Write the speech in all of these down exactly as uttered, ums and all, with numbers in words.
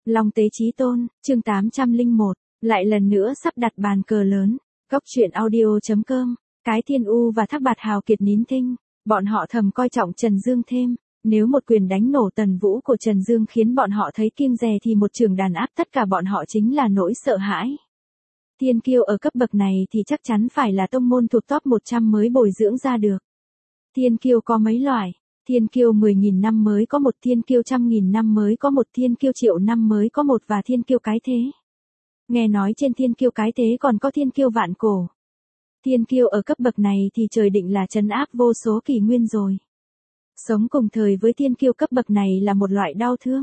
Long Tế Chí Tôn, chương tám trăm lẻ một, lại lần nữa sắp đặt bàn cờ lớn. Góc truyện audio chấm com, cái Thiên U và Thác Bạt Hào Kiệt nín thinh, bọn họ thầm coi trọng Trần Dương thêm. Nếu một quyền đánh nổ Tần Vũ của Trần Dương khiến bọn họ thấy kiêng dè thì một trường đàn áp tất cả bọn họ chính là nỗi sợ hãi. Thiên kiêu ở cấp bậc này thì chắc chắn phải là tông môn thuộc top một trăm mới bồi dưỡng ra được. Thiên kiêu có mấy loại? Thiên kiêu mười nghìn năm mới có một, thiên kiêu trăm nghìn năm mới có một, thiên kiêu triệu năm mới có một và thiên kiêu cái thế. Nghe nói trên thiên kiêu cái thế còn có thiên kiêu vạn cổ. Thiên kiêu ở cấp bậc này thì trời định là trấn áp vô số kỷ nguyên rồi. Sống cùng thời với thiên kiêu cấp bậc này là một loại đau thương.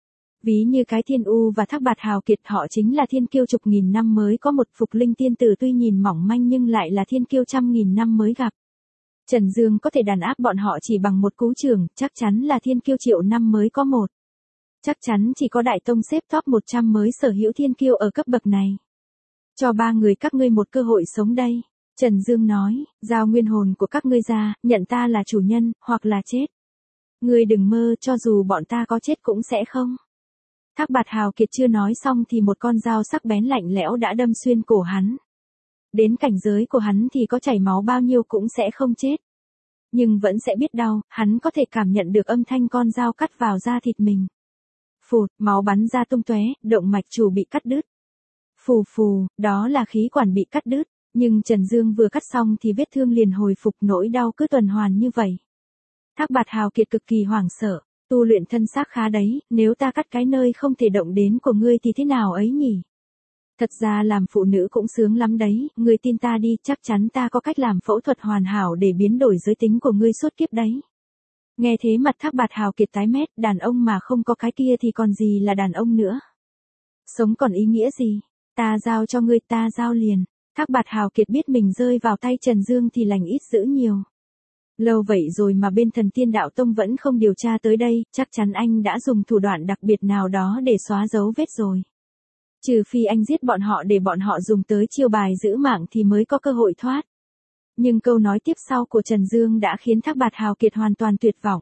Ví như cái Thiên U và Thác Bạt Hào Kiệt, họ chính là thiên kiêu chục nghìn năm mới có một, Phục Linh tiên tử tuy nhìn mỏng manh nhưng lại là thiên kiêu trăm nghìn năm mới gặp. Trần Dương có thể đàn áp bọn họ chỉ bằng một cú chưởng, chắc chắn là thiên kiêu triệu năm mới có một. Chắc chắn chỉ có Đại Tông xếp top một trăm mới sở hữu thiên kiêu ở cấp bậc này. Cho ba người các ngươi một cơ hội sống đây. Trần Dương nói, giao nguyên hồn của các ngươi ra, nhận ta là chủ nhân, hoặc là chết. Ngươi đừng mơ, cho dù bọn ta có chết cũng sẽ không. Thác Bạt Hào Kiệt chưa nói xong thì một con dao sắc bén lạnh lẽo đã đâm xuyên cổ hắn. Đến cảnh giới của hắn thì có chảy máu bao nhiêu cũng sẽ không chết. Nhưng vẫn sẽ biết đau, hắn có thể cảm nhận được âm thanh con dao cắt vào da thịt mình. Phụt, máu bắn ra tung tóe, động mạch chủ bị cắt đứt. Phù phù, đó là khí quản bị cắt đứt, nhưng Trần Dương vừa cắt xong thì vết thương liền hồi phục, nỗi đau cứ tuần hoàn như vậy. Thác Bạt Hào Kiệt cực kỳ hoảng sợ, tu luyện thân xác khá đấy, nếu ta cắt cái nơi không thể động đến của ngươi thì thế nào ấy nhỉ? Thật ra làm phụ nữ cũng sướng lắm đấy, ngươi tin ta đi, chắc chắn ta có cách làm phẫu thuật hoàn hảo để biến đổi giới tính của ngươi suốt kiếp đấy. Nghe thế mặt Thác Bạt Hào Kiệt tái mét, đàn ông mà không có cái kia thì còn gì là đàn ông nữa. Sống còn ý nghĩa gì? Ta giao cho ngươi, ta giao liền. Thác Bạt Hào Kiệt biết mình rơi vào tay Trần Dương thì lành ít dữ nhiều. Lâu vậy rồi mà bên Thần Tiên Đạo Tông vẫn không điều tra tới đây, chắc chắn anh đã dùng thủ đoạn đặc biệt nào đó để xóa dấu vết rồi. Trừ phi anh giết bọn họ để bọn họ dùng tới chiêu bài giữ mạng thì mới có cơ hội thoát. Nhưng câu nói tiếp sau của Trần Dương đã khiến Thác Bạt Hào Kiệt hoàn toàn tuyệt vọng.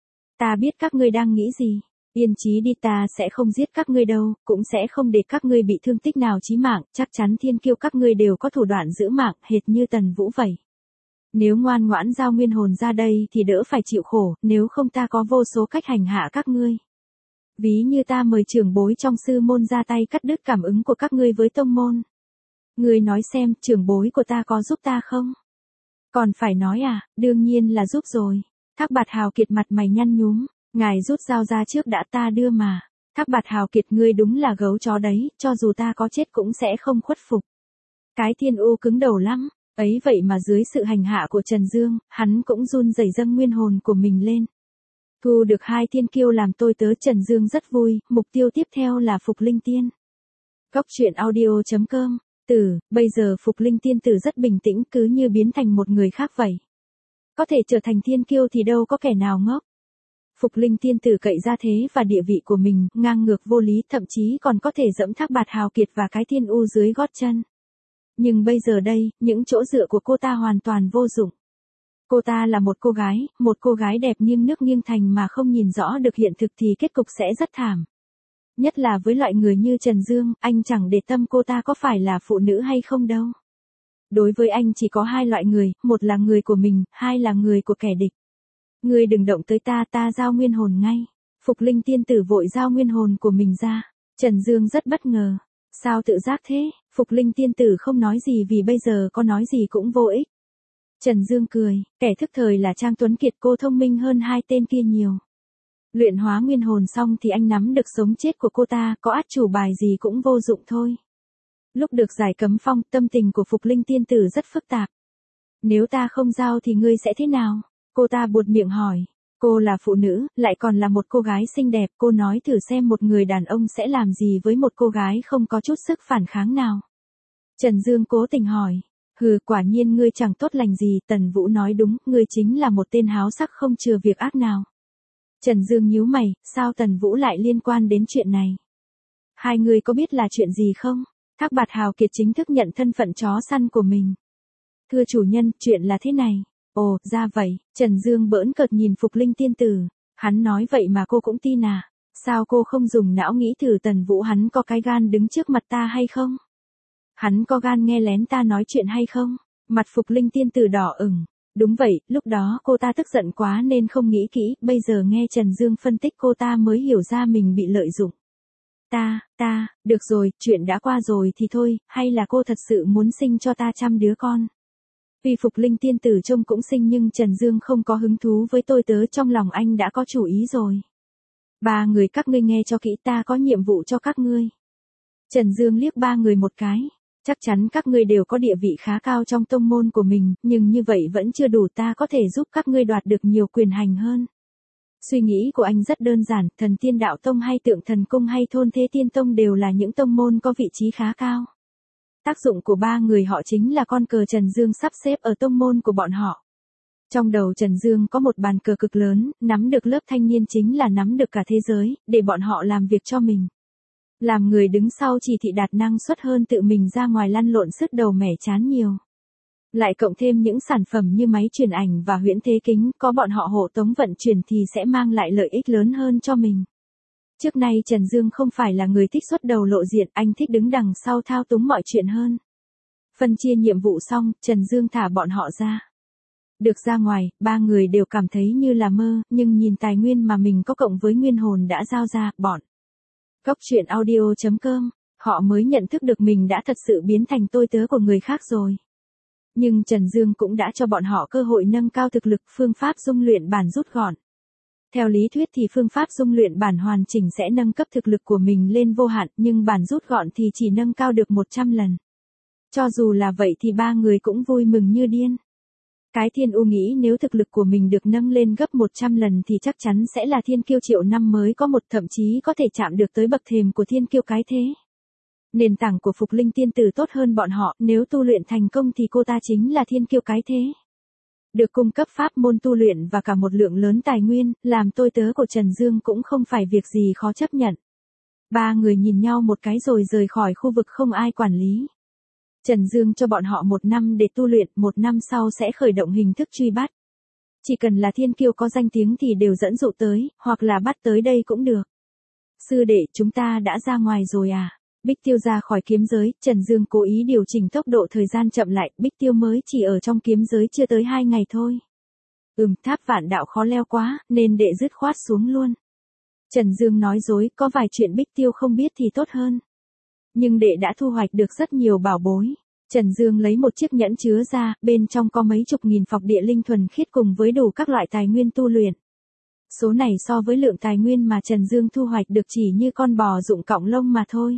Ta biết các ngươi đang nghĩ gì, yên chí đi, ta sẽ không giết các ngươi đâu, cũng sẽ không để các ngươi bị thương tích nào chí mạng, chắc chắn thiên kiêu các ngươi đều có thủ đoạn giữ mạng, hệt như Tần Vũ vậy. Nếu ngoan ngoãn giao nguyên hồn ra đây thì đỡ phải chịu khổ, nếu không ta có vô số cách hành hạ các ngươi. Ví như ta mời trưởng bối trong sư môn ra tay cắt đứt cảm ứng của các ngươi với tông môn. Ngươi nói xem, trưởng bối của ta có giúp ta không? Còn phải nói à, đương nhiên là giúp rồi. Thác Bạt Hào Kiệt mặt mày nhăn nhúm, ngài rút dao ra trước đã, ta đưa mà. Thác Bạt Hào Kiệt, ngươi đúng là gấu chó đấy, cho dù ta có chết cũng sẽ không khuất phục. Cái Thiên U cứng đầu lắm, ấy vậy mà dưới sự hành hạ của Trần Dương, hắn cũng run rẩy dâng nguyên hồn của mình lên. Thu được hai thiên kiêu làm tôi tớ, Trần Dương rất vui, mục tiêu tiếp theo là Phục Linh Tiên. Góc truyện audio chấm com, từ, bây giờ Phục Linh Tiên tử rất bình tĩnh, cứ như biến thành một người khác vậy. Có thể trở thành thiên kiêu thì đâu có kẻ nào ngốc. Phục Linh Tiên tử cậy ra thế và địa vị của mình, ngang ngược vô lý, thậm chí còn có thể dẫm Thác Bạt Hào Kiệt và cái Thiên U dưới gót chân. Nhưng bây giờ đây, những chỗ dựa của cô ta hoàn toàn vô dụng. Cô ta là một cô gái, một cô gái đẹp nghiêng nước nghiêng thành mà không nhìn rõ được hiện thực thì kết cục sẽ rất thảm. Nhất là với loại người như Trần Dương, anh chẳng để tâm cô ta có phải là phụ nữ hay không đâu. Đối với anh chỉ có hai loại người, một là người của mình, hai là người của kẻ địch. Ngươi đừng động tới ta, ta giao nguyên hồn ngay. Phục Linh tiên tử vội giao nguyên hồn của mình ra. Trần Dương rất bất ngờ. Sao tự giác thế? Phục Linh tiên tử không nói gì vì bây giờ có nói gì cũng vô ích. Trần Dương cười, kẻ thức thời là Trang Tuấn Kiệt, cô thông minh hơn hai tên kia nhiều. Luyện hóa nguyên hồn xong thì anh nắm được sống chết của cô ta, có át chủ bài gì cũng vô dụng thôi. Lúc được giải cấm phong, tâm tình của Phục Linh tiên tử rất phức tạp. Nếu ta không giao thì ngươi sẽ thế nào? Cô ta buột miệng hỏi. Cô là phụ nữ, lại còn là một cô gái xinh đẹp, cô nói thử xem một người đàn ông sẽ làm gì với một cô gái không có chút sức phản kháng nào. Trần Dương cố tình hỏi. Hừ, quả nhiên ngươi chẳng tốt lành gì, Tần Vũ nói đúng, ngươi chính là một tên háo sắc không chừa việc ác nào. Trần Dương nhíu mày, sao Tần Vũ lại liên quan đến chuyện này? Hai người có biết là chuyện gì không? Thác Bạt Hào Kiệt chính thức nhận thân phận chó săn của mình. Thưa chủ nhân, chuyện là thế này. Ồ, ra vậy, Trần Dương bỡn cợt nhìn Phục Linh tiên tử. Hắn nói vậy mà cô cũng tin à? Sao cô không dùng não nghĩ thử Tần Vũ hắn có cái gan đứng trước mặt ta hay không? Hắn có gan nghe lén ta nói chuyện hay không? Mặt Phục Linh tiên tử đỏ ửng. Đúng vậy, lúc đó cô ta tức giận quá nên không nghĩ kỹ, bây giờ nghe Trần Dương phân tích cô ta mới hiểu ra mình bị lợi dụng. Ta, ta, được rồi, chuyện đã qua rồi thì thôi, hay là cô thật sự muốn sinh cho ta trăm đứa con? Vì Phục Linh tiên tử trông cũng xinh nhưng Trần Dương không có hứng thú với tôi tớ, trong lòng anh đã có chủ ý rồi. Ba người các ngươi nghe cho kỹ, ta có nhiệm vụ cho các ngươi. Trần Dương liếc ba người một cái. Chắc chắn các ngươi đều có địa vị khá cao trong tông môn của mình, nhưng như vậy vẫn chưa đủ, ta có thể giúp các ngươi đoạt được nhiều quyền hành hơn. Suy nghĩ của anh rất đơn giản, Thần Tiên Đạo Tông hay Tượng Thần Cung hay Thôn Thế Tiên Tông đều là những tông môn có vị trí khá cao. Tác dụng của ba người họ chính là con cờ Trần Dương sắp xếp ở tông môn của bọn họ. Trong đầu Trần Dương có một bàn cờ cực lớn, nắm được lớp thanh niên chính là nắm được cả thế giới, để bọn họ làm việc cho mình. Làm người đứng sau chỉ thị đạt năng suất hơn tự mình ra ngoài lăn lộn sứt đầu mẻ chán nhiều. Lại cộng thêm những sản phẩm như máy truyền ảnh và huyễn thế kính, có bọn họ hộ tống vận chuyển thì sẽ mang lại lợi ích lớn hơn cho mình. Trước nay Trần Dương không phải là người thích xuất đầu lộ diện, anh thích đứng đằng sau thao túng mọi chuyện hơn. Phân chia nhiệm vụ xong, Trần Dương thả bọn họ ra. Được ra ngoài, ba người đều cảm thấy như là mơ, nhưng nhìn tài nguyên mà mình có cộng với nguyên hồn đã giao ra, bọn Cốc truyện audio chấm com, họ mới nhận thức được mình đã thật sự biến thành tôi tớ của người khác rồi. Nhưng Trần Dương cũng đã cho bọn họ cơ hội nâng cao thực lực, phương pháp dung luyện bản rút gọn. Theo lý thuyết thì phương pháp dung luyện bản hoàn chỉnh sẽ nâng cấp thực lực của mình lên vô hạn, nhưng bản rút gọn thì chỉ nâng cao được một trăm lần. Cho dù là vậy thì ba người cũng vui mừng như điên. Cái Thiên U nghĩ nếu thực lực của mình được nâng lên gấp một trăm lần thì chắc chắn sẽ là thiên kiêu triệu năm mới có một, thậm chí có thể chạm được tới bậc thềm của thiên kiêu cái thế. Nền tảng của Phục Linh tiên tử tốt hơn bọn họ, nếu tu luyện thành công thì cô ta chính là thiên kiêu cái thế. Được cung cấp pháp môn tu luyện và cả một lượng lớn tài nguyên, làm tôi tớ của Trần Dương cũng không phải việc gì khó chấp nhận. Ba người nhìn nhau một cái rồi rời khỏi khu vực không ai quản lý. Trần Dương cho bọn họ một năm để tu luyện, một năm sau sẽ khởi động hình thức truy bắt. Chỉ cần là thiên kiêu có danh tiếng thì đều dẫn dụ tới, hoặc là bắt tới đây cũng được. Sư đệ, chúng ta đã ra ngoài rồi à? Bích Tiêu ra khỏi kiếm giới, Trần Dương cố ý điều chỉnh tốc độ thời gian chậm lại, Bích Tiêu mới chỉ ở trong kiếm giới chưa tới hai ngày thôi. Ừm, tháp vạn đạo khó leo quá, nên đệ dứt khoát xuống luôn. Trần Dương nói dối, có vài chuyện Bích Tiêu không biết thì tốt hơn. Nhưng đệ đã thu hoạch được rất nhiều bảo bối. Trần Dương lấy một chiếc nhẫn chứa ra, bên trong có mấy chục nghìn phọc địa linh thuần khiết cùng với đủ các loại tài nguyên tu luyện. Số này so với lượng tài nguyên mà Trần Dương thu hoạch được chỉ như con bò rụng cọng lông mà thôi.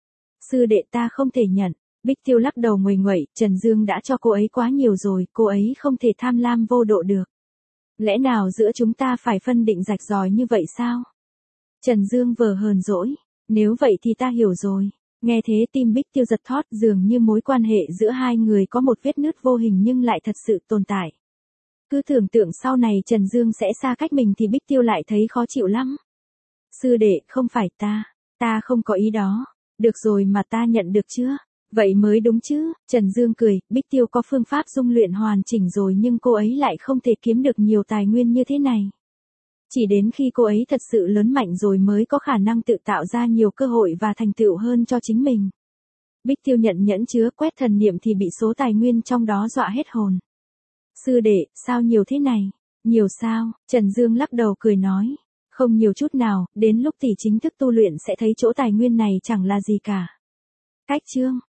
Sư đệ, ta không thể nhận. Bích Tiêu lắc đầu nguầy nguậy, Trần Dương đã cho cô ấy quá nhiều rồi, cô ấy không thể tham lam vô độ được. Lẽ nào giữa chúng ta phải phân định rạch ròi như vậy sao? Trần Dương vờ hờn dỗi. Nếu vậy thì ta hiểu rồi. Nghe thế tim Bích Tiêu giật thót, dường như mối quan hệ giữa hai người có một vết nứt vô hình nhưng lại thật sự tồn tại. Cứ tưởng tượng sau này Trần Dương sẽ xa cách mình thì Bích Tiêu lại thấy khó chịu lắm. Sư đệ, không phải ta, ta không có ý đó. Được rồi mà, ta nhận được chưa? Vậy mới đúng chứ. Trần Dương cười, Bích Tiêu có phương pháp dung luyện hoàn chỉnh rồi nhưng cô ấy lại không thể kiếm được nhiều tài nguyên như thế này. Chỉ đến khi cô ấy thật sự lớn mạnh rồi mới có khả năng tự tạo ra nhiều cơ hội và thành tựu hơn cho chính mình. Bích Tiêu nhận nhẫn chứa, quét thần niệm thì bị số tài nguyên trong đó dọa hết hồn. Sư đệ, sao nhiều thế này? Nhiều sao? Trần Dương lắc đầu cười nói. Không nhiều chút nào, đến lúc tỷ chính thức tu luyện sẽ thấy chỗ tài nguyên này chẳng là gì cả. Cách chương